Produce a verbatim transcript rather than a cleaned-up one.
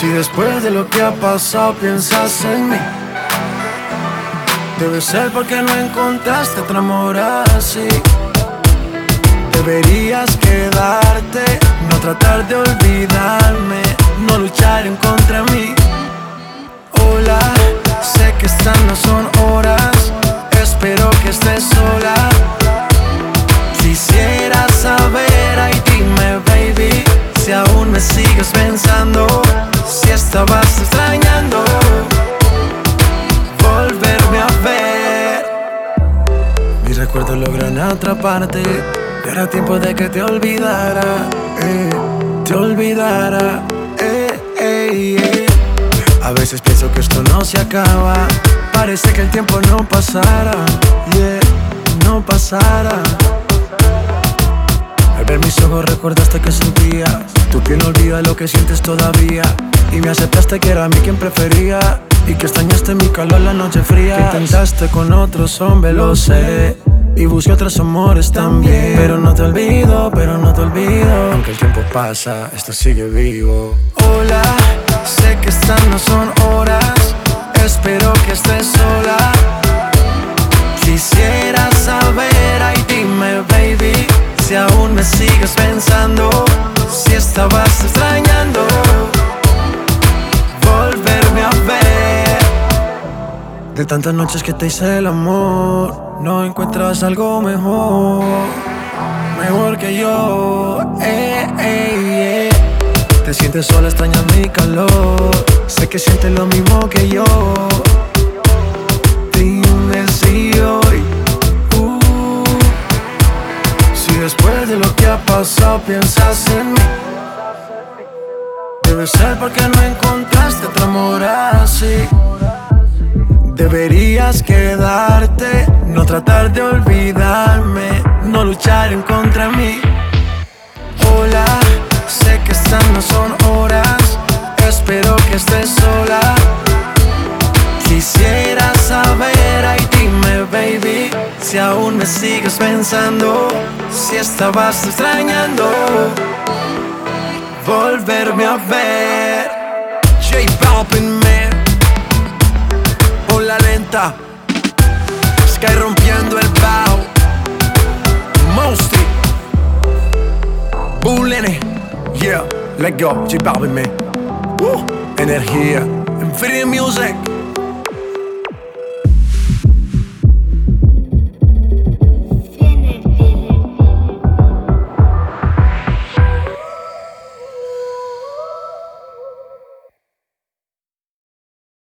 Si después de lo que ha pasado piensas en mí, debe ser porque no encontraste otra amor así. Deberías quedarte, no tratar de olvidarme, no luchar en contra mí. Hola, sé que estas no son horas, espero que estés sola. Quisiera saber, ay dime baby, si aún me sigues pensando, si estabas extrañando volverme a ver. Mis recuerdos logran atraparte, y era tiempo de que te olvidara, eh, te olvidara, eh, eh, eh. A veces pienso que esto no se acaba, parece que el tiempo no pasara, yeah, no pasara. Al ver mis ojos recordaste que sentías, tu piel no olvida lo que sientes todavía, y me aceptaste que era a mí quien prefería, y que extrañaste mi calor la noche fría. Que intentaste con otros hombres, lo sé, y busqué otros amores también, pero no te olvido, pero no te olvido. Aunque el tiempo pasa, esto sigue vivo. Hola, sé que estas no son horas, espero que estés sola. Quisiera saber, ay dime baby, si aún me sigues pensando, si estabas extrañando volverme a ver. De tantas noches que te hice el amor, no encuentras algo mejor, mejor que yo, eh, eh, eh. Te sientes sola, extrañas mi calor, sé que sientes lo mismo que yo. Dime si hoy, uh, si después de lo que ha pasado piensas en mí, debe ser porque no encontraste otro amor así. Deberías quedarte, no tratar de olvidarme, no luchar en contra de mí. Hola, sé que estas no son horas, espero que estés sola. Quisiera saber, ay dime baby, si aún me sigues pensando, si estabas extrañando volverme a ver. J Balvin, man, por la lenta, Sky rompiendo el bajo, Mosty, Bulene, yeah, let go, J Balvin, man, uh, energía, Infinity Music.